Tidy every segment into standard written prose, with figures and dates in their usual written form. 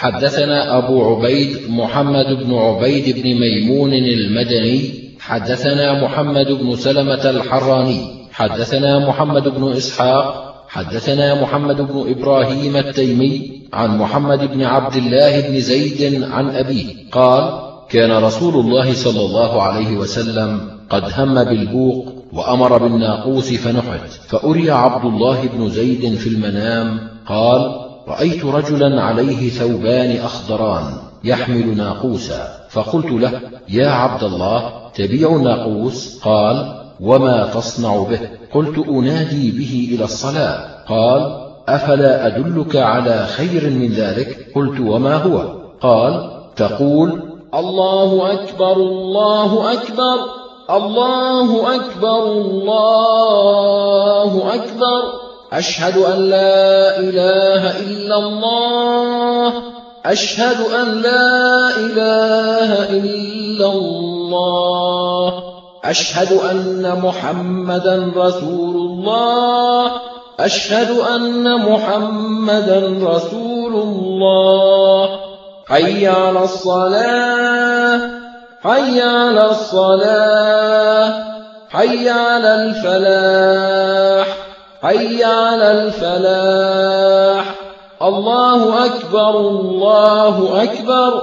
حدثنا أبو عبيد محمد بن عبيد بن ميمون المدني حدثنا محمد بن سلمة الحراني حدثنا محمد بن إسحاق حدثنا محمد بن إبراهيم التيمي عن محمد بن عبد الله بن زيد عن أبيه قال: كان رسول الله صلى الله عليه وسلم قد هم بالبوق وأمر بالناقوس فنحت، فأري عبد الله بن زيد في المنام قال: رأيت رجلا عليه ثوبان أخضران يحمل ناقوسا، فقلت له: يا عبد الله، تبيع الناقوس؟ قال: وما تصنع به؟ قلت: أنادي به إلى الصلاة. قال: أفلا أدلك على خير من ذلك؟ قلت: وما هو؟ قال: تقول: الله أكبر الله أكبر الله أكبر الله أكبر، أشهد أن لا إله إلا الله، أشهد أن لا إله إلا الله، أشهد أن محمدا رسول الله، أشهد أن محمدا رسول الله، حي على الصلاة حي على الصلاة، حي على الفلاح حي على الفلاح، الله أكبر الله أكبر،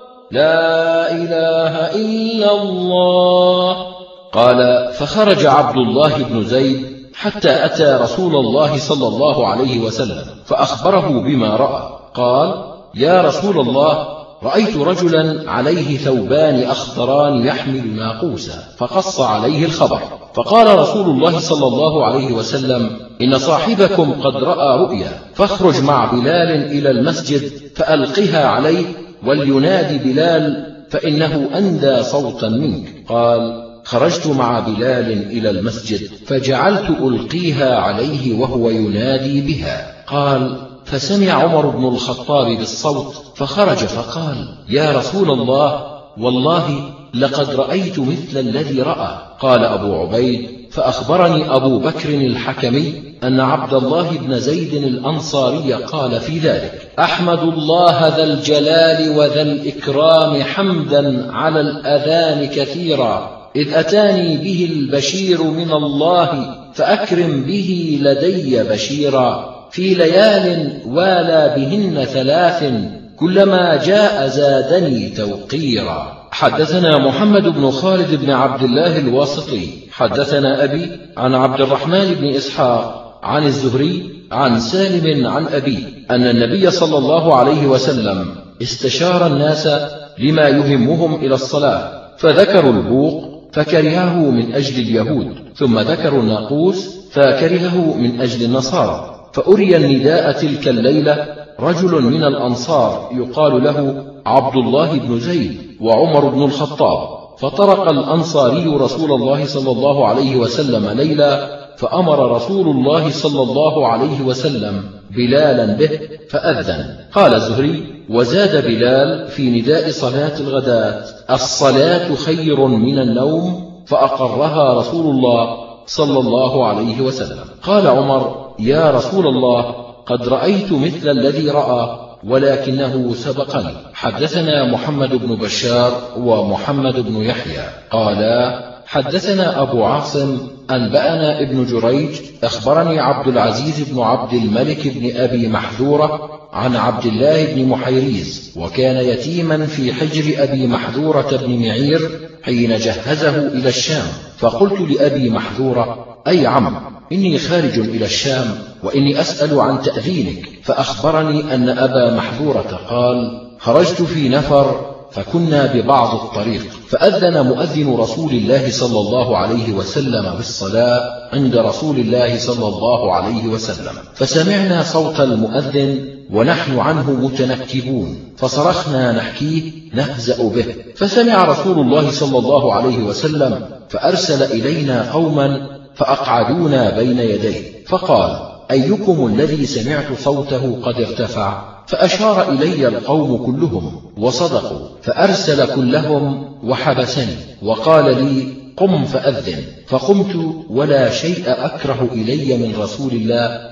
لا إله إلا الله. قال: فخرج عبد الله بن زيد حتى أتى رسول الله صلى الله عليه وسلم فأخبره بما رأى. قال: يا رسول الله، رأيت رجلا عليه ثوبان أخضران يحمل ناقوسا، فقص عليه الخبر. فقال رسول الله صلى الله عليه وسلم: إن صاحبكم قد رأى رؤيا، فاخرج مع بلال إلى المسجد فألقها عليه، ولينادي بلال فإنه أندى صوتا منك. قال: خرجت مع بلال إلى المسجد فجعلت ألقيها عليه وهو ينادي بها. قال: فسمع عمر بن الخطاب بالصوت فخرج فقال: يا رسول الله، والله لقد رأيت مثل الذي رأى. قال أبو عبيد: فأخبرني أبو بكر الحكمي أن عبد الله بن زيد الأنصاري قال في ذلك: أحمد الله ذا الجلال وذا الإكرام حمدا على الأذان كثيرا، إذ أتاني به البشير من الله، فأكرم به لدي بشيرا، في ليال والى بهن 3، كلما جاء زادني توقيرا. حدثنا محمد بن خالد بن عبد الله الواسطي حدثنا أبي عن عبد الرحمن بن إسحاق عن الزهري عن سالم عن أبي أن النبي صلى الله عليه وسلم استشار الناس لما يهمهم إلى الصلاة، فذكروا البوق فكرهه من أجل اليهود، ثم ذكروا الناقوس فكرهه من أجل النصارى. فأري النداء تلك الليلة رجل من الأنصار يقال له عبد الله بن زيد وعمر بن الخطاب، فطرق الأنصاري رسول الله صلى الله عليه وسلم ليلا، فأمر رسول الله صلى الله عليه وسلم بلالا به فأذن. قال الزهري: وزاد بلال في نداء صلاة الغداة: الصلاة خير من النوم، فأقرها رسول الله صلى الله عليه وسلم. قال عمر: يا رسول الله، قد رأيت مثل الذي رأى، ولكنه سبقني. حدثنا محمد بن بشار ومحمد بن يحيى قالا: حدثنا أبو عاصم أنبأنا ابن جريج أخبرني عبد العزيز بن عبد الملك بن أبي محذورة عن عبد الله بن محيريز، وكان يتيما في حجر أبي محذورة بن معير حين جهزه إلى الشام. فقلت لأبي محذورة: أي عم، إني خارج إلى الشام وإني أسأل عن تأذينك. فأخبرني أن أبا محذورة قال: خرجت في نفر فكنا ببعض الطريق، فأذن مؤذن رسول الله صلى الله عليه وسلم بالصلاة عند رسول الله صلى الله عليه وسلم، فسمعنا صوت المؤذن ونحن عنه متنكبون، فصرخنا نحكيه نهزأ به، فسمع رسول الله صلى الله عليه وسلم فأرسل إلينا قوما فأقعدونا بين يديه، فقال: أيكم الذي سمعت صوته قد ارتفع؟ فأشار إلي القوم كلهم وصدقوا، فأرسل كلهم وحبسني وقال لي: قم فأذن. فقمت ولا شيء أكره إلي من رسول الله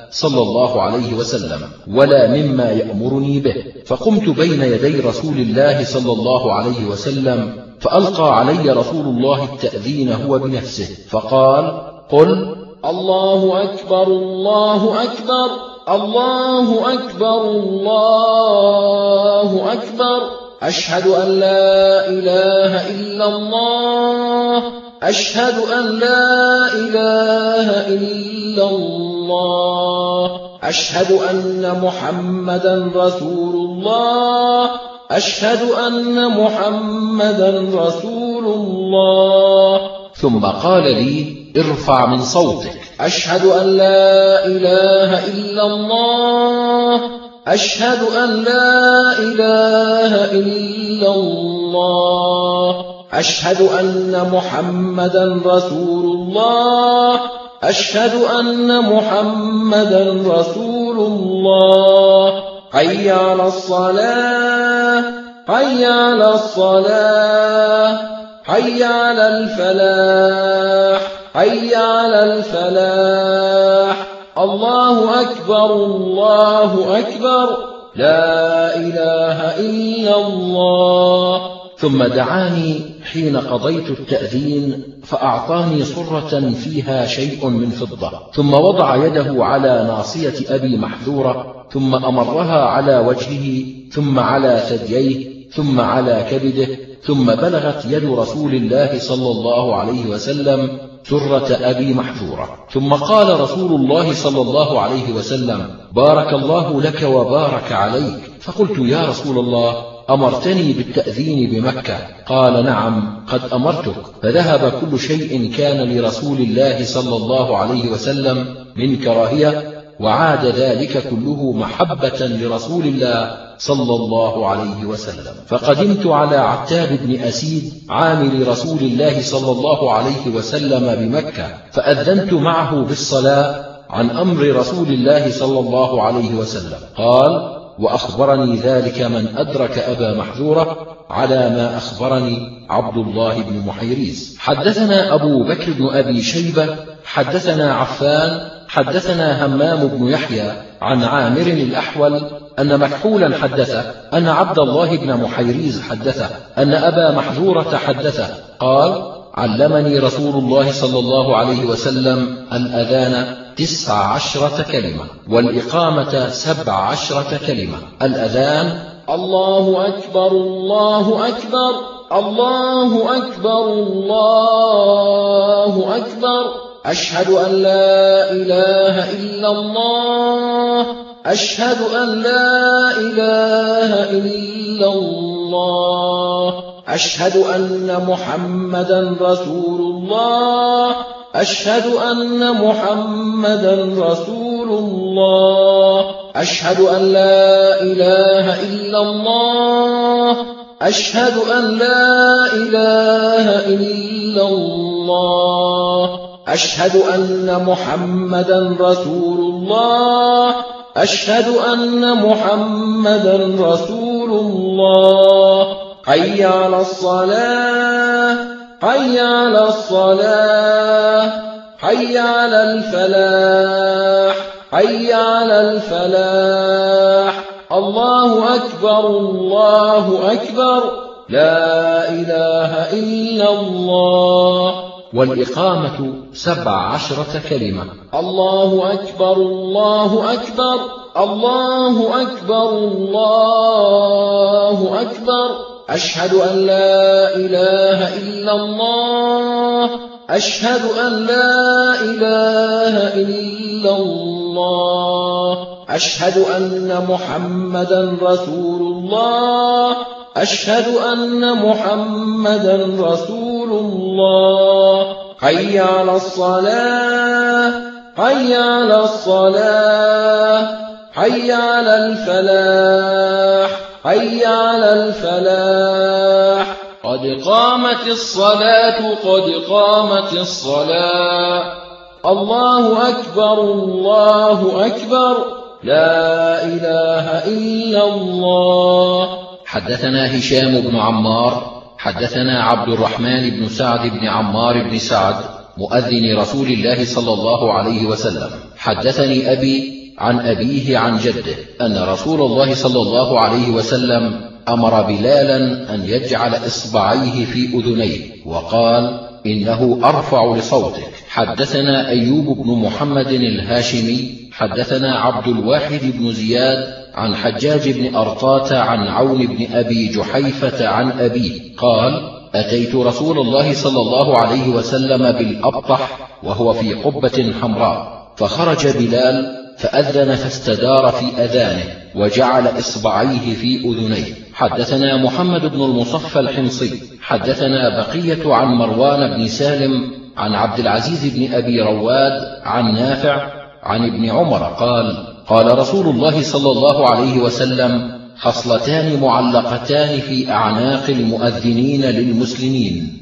صلى الله عليه وسلم ولا مما يأمرني به. فقمت بين يدي رسول الله صلى الله عليه وسلم فألقى علي رسول الله التأذين هو بنفسه فقال: قل: الله أكبر الله أكبر الله أكبر الله أكبر، أشهد أن لا إله إلا الله، أشهد أن لا إله إلا الله، أشهد أن محمدا رسول الله، أشهد أن محمدا رسول الله. ثم قال لي: ارفع من صوتك، أشهد أن لا إله إلا الله، أشهد أن لا إله إلا الله، أشهد أن محمدا رسول الله، أشهد أن محمدا رسول الله. حي على الصلاة، حي على الصلاة، حي على الفلاح، حي على الفلاح. الله أكبر الله أكبر، لا إله إلا الله. ثم دعاني حين قضيت التأذين فأعطاني صرة فيها شيء من فضة، ثم وضع يده على ناصية أبي محذورة، ثم أمرها على وجهه، ثم على ثدييه، ثم على كبده، ثم بلغت يد رسول الله صلى الله عليه وسلم سرة أبي محذورة. ثم قال رسول الله صلى الله عليه وسلم: بارك الله لك وبارك عليك. فقلت: يا رسول الله، أمرتني بالتأذين بمكة؟ قال: نعم، قد أمرتك. فذهب كل شيء كان لرسول الله صلى الله عليه وسلم من كراهية، وعاد ذلك كله محبة لرسول الله صلى الله عليه وسلم. فقدمت على عتاب بن أسيد عامل رسول الله صلى الله عليه وسلم بمكة، فأذنت معه بالصلاة عن أمر رسول الله صلى الله عليه وسلم. قال: وأخبرني ذلك من أدرك أبا محذورة على ما أخبرني عبد الله بن محيريز. حدثنا أبو بكر بن أبي شيبة حدثنا عفان حدثنا همام بن يحيى عن عامر الأحول أن مكحولا حدثه أن عبد الله بن محيريز حدثه أن أبا محذورة حدثه قال: علمني رسول الله صلى الله عليه وسلم الأذان 19 كلمة والإقامة 17 كلمة. الأذان: الله أكبر الله أكبر الله أكبر الله أكبر، أشهد أن لا إله إلا الله، أشهد أن لا إله إلا الله، أشهد أن محمدا رسول الله، أشهد أن محمدا رسول الله، أشهد أن لا إله إلا الله، أشهد أن لا إله إلا الله، أشهد أن محمدا رسول الله، أشهد أن محمدا رسول الله. حي على الصلاة، حي على الصلاة، حي على الفلاح، حي على الفلاح. الله أكبر الله أكبر، لا إله إلا الله. والإقامة 17 كلمة. الله أكبر الله أكبر الله أكبر الله أكبر، أشهد أن لا إله إلا الله، أشهد أن لا إله إلا الله، أشهد أن محمدا رسول الله، أشهد أن محمدا رسول الله. حي على الصلاة، حي على الصلاة، حي على الفلاح، حي على الفلاح. قد قامت الصلاة، قد قامت الصلاة. الله أكبر الله أكبر، لا إله إلا الله. حدثنا هشام بن عمار حدثنا عبد الرحمن بن سعد بن عمار بن سعد مؤذن رسول الله صلى الله عليه وسلم حدثني أبي عن أبيه عن جده أن رسول الله صلى الله عليه وسلم أمر بلالا أن يجعل إصبعيه في أذنيه وقال: إنه أرفع لصوتك. حدثنا أيوب بن محمد الهاشمي حدثنا عبد الواحد بن زياد عن حجاج بن أرطاة عن عون بن أبي جحيفة عن أبيه قال: أتيت رسول الله صلى الله عليه وسلم بالأبطح وهو في قبة حمراء، فخرج بلال فأذن فاستدار في أذانه وجعل إصبعيه في أذنيه. حدثنا محمد بن المصفى الحمصي حدثنا بقية عن مروان بن سالم عن عبد العزيز بن أبي رواد عن نافع عن ابن عمر قال: قال رسول الله صلى الله عليه وسلم: خصلتان معلقتان في أعناق المؤذنين للمسلمين: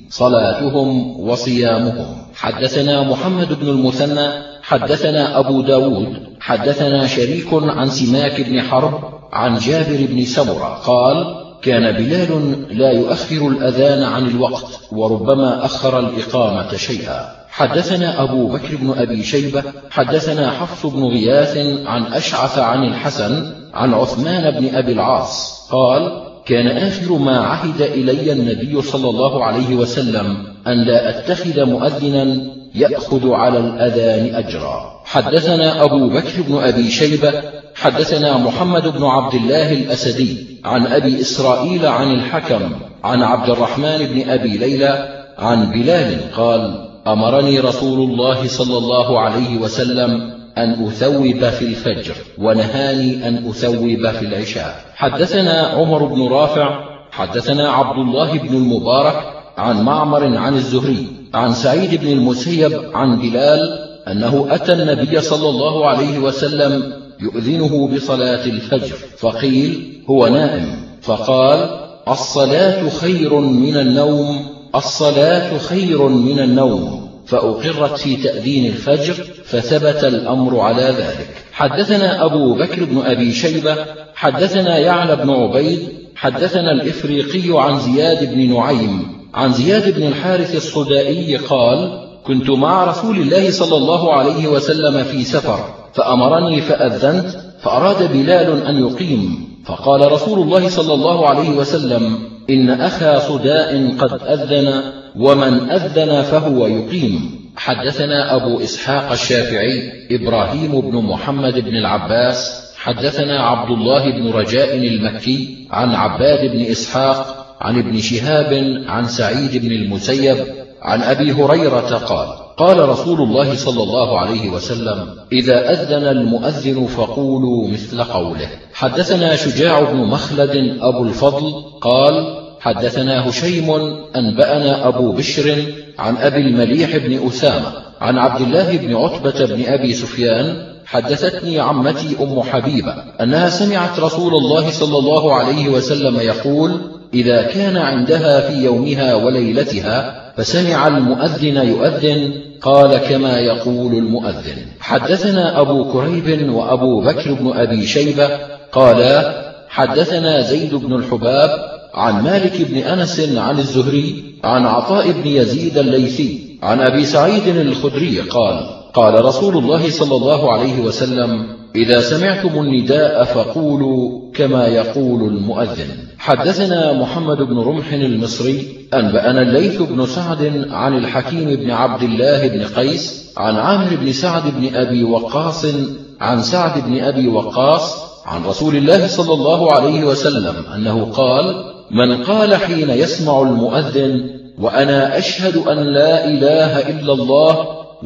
صلاتهم وصيامهم. حدثنا محمد بن المثنى حدثنا أبو داود حدثنا شريك عن سماك بن حرب عن جابر بن سمرة قال: كان بلال لا يؤخر الأذان عن الوقت وربما أخر الإقامة شيئا. حدثنا أبو بكر بن أبي شيبة حدثنا حفص بن غياث عن أشعث عن الحسن عن عثمان بن أبي العاص قال: كان آخر ما عهد إلي النبي صلى الله عليه وسلم أن لا أتخذ مؤذنا يأخذ على الأذان أجرا. حدثنا أبو بكر بن أبي شيبة حدثنا محمد بن عبد الله الأسدي عن أبي إسرائيل عن الحكم عن عبد الرحمن بن أبي ليلى عن بلال قال: أمرني رسول الله صلى الله عليه وسلم أن أثوب في الفجر ونهاني أن أثوب في العشاء. حدثنا عمر بن رافع حدثنا عبد الله بن المبارك عن معمر عن الزهري عن سعيد بن المسيب عن بلال أنه أتى النبي صلى الله عليه وسلم يؤذنه بصلاة الفجر، فقيل: هو نائم، فقال: الصلاة خير من النوم، الصلاة خير من النوم، فأقرت في تأذين الفجر، فثبت الأمر على ذلك. حدثنا أبو بكر بن أبي شيبة حدثنا يعلى بن عبيد حدثنا الإفريقي عن زياد بن نعيم عن زياد بن الحارث الصدائي قال: كنت مع رسول الله صلى الله عليه وسلم في سفر، فأمرني فأذنت، فأراد بلال أن يقيم، فقال رسول الله صلى الله عليه وسلم: إن أخا صداء قد أذن، ومن أذن فهو يقيم. حدثنا أبو إسحاق الشافعي إبراهيم بن محمد بن العباس حدثنا عبد الله بن رجاء المكي عن عباد بن إسحاق عن ابن شهاب عن سعيد بن المسيب عن أبي هريرة قال: قال رسول الله صلى الله عليه وسلم: إذا أذن المؤذن فقولوا مثل قوله. حدثنا شجاع بن مخلد أبو الفضل قال: حدثنا هشيم أنبأنا أبو بشر عن أبي المليح بن أسامة عن عبد الله بن عتبة بن أبي سفيان حدثتني عمتي أم حبيبة أنها سمعت رسول الله صلى الله عليه وسلم يقول: إذا كان عندها في يومها وليلتها فسمع المؤذن يؤذن قال كما يقول المؤذن. حدثنا أبو كريب وأبو بكر بن أبي شيبة قالا: حدثنا زيد بن الحباب عن مالك بن أنس عن الزهري عن عطاء بن يزيد الليثي عن أبي سعيد الخدري قال: قال رسول الله صلى الله عليه وسلم: إذا سمعتم النداء فقولوا كما يقول المؤذن. حدثنا محمد بن رمح المصري أنبأنا الليث بن سعد عن الحكيم بن عبد الله بن قيس عن عامر بن سعد بن أبي وقاص عن سعد بن أبي وقاص عن رسول الله صلى الله عليه وسلم أنه قال: من قال حين يسمع المؤذن: وأنا أشهد أن لا إله إلا الله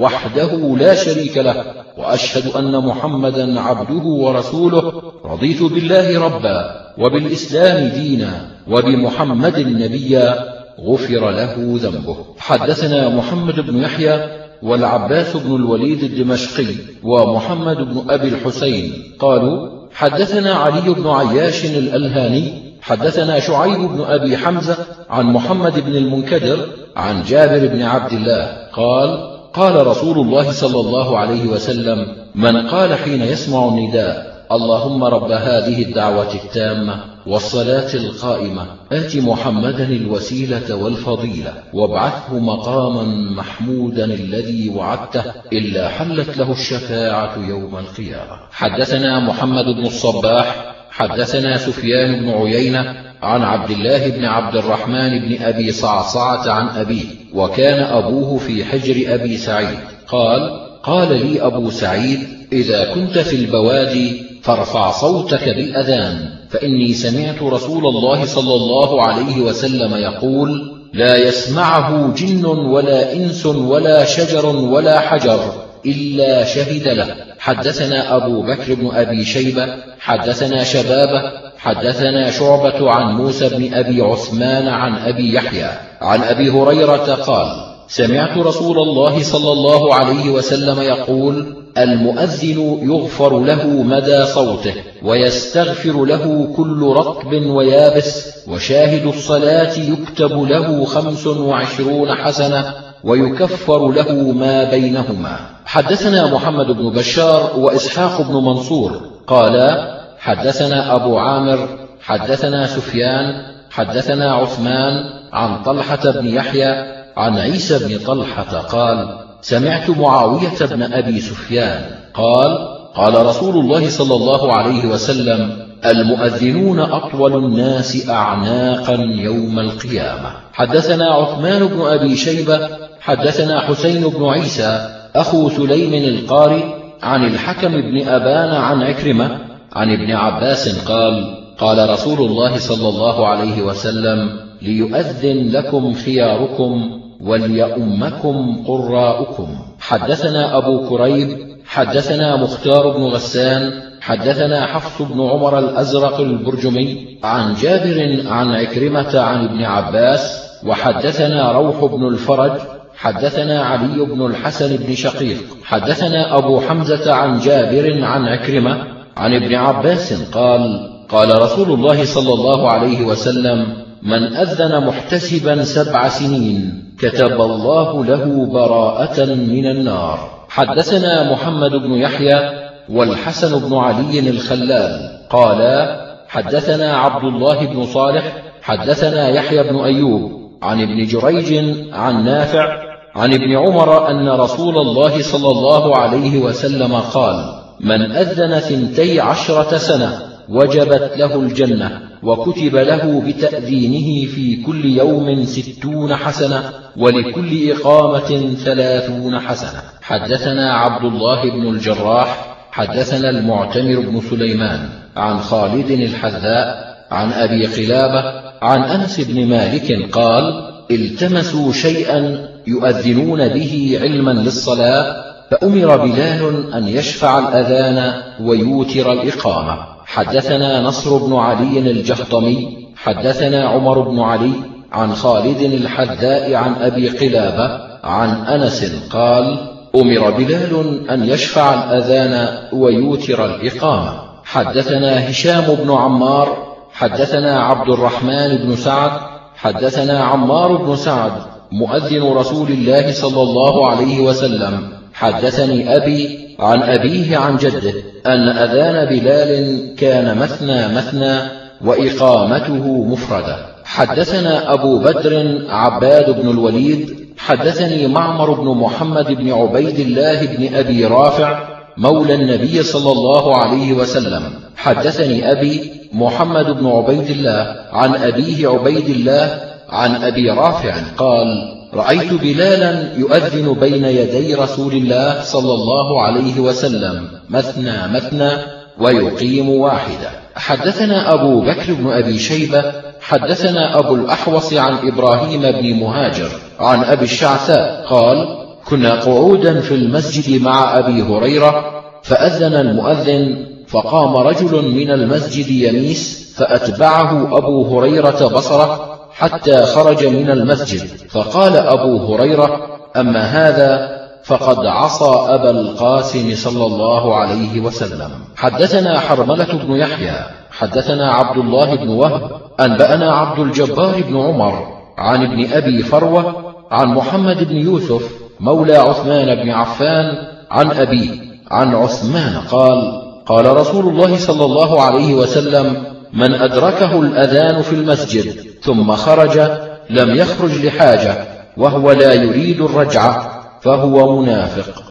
وحده لا شريك له، وأشهد أن محمدا عبده ورسوله، رضيت بالله ربا وبالإسلام دينا وبمحمد نبيا، غفر له ذنبه. حدثنا محمد بن يحيى والعباس بن الوليد الدمشقي ومحمد بن أبي الحسين قالوا: حدثنا علي بن عياش الألهاني حدثنا شعيب بن أبي حمزة عن محمد بن المنكدر عن جابر بن عبد الله قال: قال رسول الله صلى الله عليه وسلم: من قال حين يسمع النداء: اللهم رب هذه الدعوة التامة والصلاة القائمة آت محمدا الوسيلة والفضيلة وابعثه مقاما محمودا الذي وعدته إلا حلت له الشفاعة يوم القيامة. حدثنا محمد بن الصباح حدثنا سفيان بن عيينة عن عبد الله بن عبد الرحمن بن أبي صعصعة عن أبيه، وكان أبوه في حجر أبي سعيد، قال لي أبو سعيد: إذا كنت في البوادي فارفع صوتك بالأذان، فإني سمعت رسول الله صلى الله عليه وسلم يقول: لا يسمعه جن ولا إنس ولا شجر ولا حجر إلا شهد له. حدثنا أبو بكر بن أبي شيبة حدثنا شبابه حدثنا شعبة عن موسى بن أبي عثمان عن أبي يحيى عن أبي هريرة قال: سمعت رسول الله صلى الله عليه وسلم يقول: المؤذن يغفر له مدى صوته، ويستغفر له كل رطب ويابس، وشاهد الصلاة يكتب له 25 حسنة، ويكفر له ما بينهما. حدثنا محمد بن بشار وإسحاق بن منصور قالا: حدثنا أبو عامر حدثنا سفيان حدثنا عثمان عن طلحة بن يحيى عن عيسى بن طلحة قال: سمعت معاوية بن أبي سفيان قال رسول الله صلى الله عليه وسلم: المؤذنون أطول الناس أعناقا يوم القيامة. حدثنا عثمان بن أبي شيبة حدثنا حسين بن عيسى أخو سليم القاري عن الحكم بن أبان عن عكرمة عن ابن عباس قال رسول الله صلى الله عليه وسلم: ليؤذن لكم خياركم وليؤمكم قراؤكم. حدثنا أبو كريب حدثنا مختار بن غسان حدثنا حفص بن عمر الأزرق البرجمي عن جابر عن عكرمة عن ابن عباس، وحدثنا روح بن الفرج حدثنا علي بن الحسن بن شقيق حدثنا أبو حمزة عن جابر عن عكرمة عن ابن عباس قال رسول الله صلى الله عليه وسلم: من أذن محتسبا 7 سنين كتب الله له براءة من النار. حدثنا محمد بن يحيى والحسن بن علي الخلال قالا: حدثنا عبد الله بن صالح حدثنا يحيى بن أيوب عن ابن جريج عن نافع عن ابن عمر أن رسول الله صلى الله عليه وسلم قال: من أذن 12 سنة وجبت له الجنة، وكتب له بتأذينه في كل يوم 60 حسنة، ولكل إقامة 30 حسنة. حدثنا عبد الله بن الجراح حدثنا المعتمر بن سليمان عن خالد الحذاء عن أبي قلابة عن أنس بن مالك قال: التمسوا شيئا يؤذنون به علما للصلاة، فأمر بلال أن يشفع الأذان ويوتر الإقامة. حدثنا نصر بن علي الجهضمي حدثنا عمر بن علي عن خالد الحذاء عن أبي قلابة عن أنس قال: أمر بلال أن يشفع الأذان ويوتر الإقامة. حدثنا هشام بن عمار حدثنا عبد الرحمن بن سعد حدثنا عمار بن سعد مؤذن رسول الله صلى الله عليه وسلم حدثني أبي عن أبيه عن جده أن أذان بلال كان مثنى وإقامته مفردة. حدثنا أبو بدر عباد بن الوليد حدثني معمر بن محمد بن عبيد الله بن أبي رافع مولى النبي صلى الله عليه وسلم حدثني أبي محمد بن عبيد الله عن أبيه عبيد الله عن أبي رافع قال: رأيت بلالا يؤذن بين يدي رسول الله صلى الله عليه وسلم مثنى ويقيم واحدة. حدثنا أبو بكر بن أبي شيبة حدثنا أبو الأحوص عن إبراهيم بن مهاجر عن أبي الشعثاء قال: كنا قعودا في المسجد مع أبي هريرة، فأذن المؤذن، فقام رجل من المسجد يميس، فأتبعه أبو هريرة بصره حتى خرج من المسجد، فقال أبو هريرة: أما هذا فقد عصى أبا القاسم صلى الله عليه وسلم. حدثنا حرملة بن يحيى حدثنا عبد الله بن وهب أنبأنا عبد الجبار بن عمر عن ابن أبي فروة عن محمد بن يوسف مولى عثمان بن عفان عن أبيه عن عثمان قال: قال رسول الله صلى الله عليه وسلم: من أدركه الأذان في المسجد ثم خرج لم يخرج لحاجة وهو لا يريد الرجعة فهو منافق.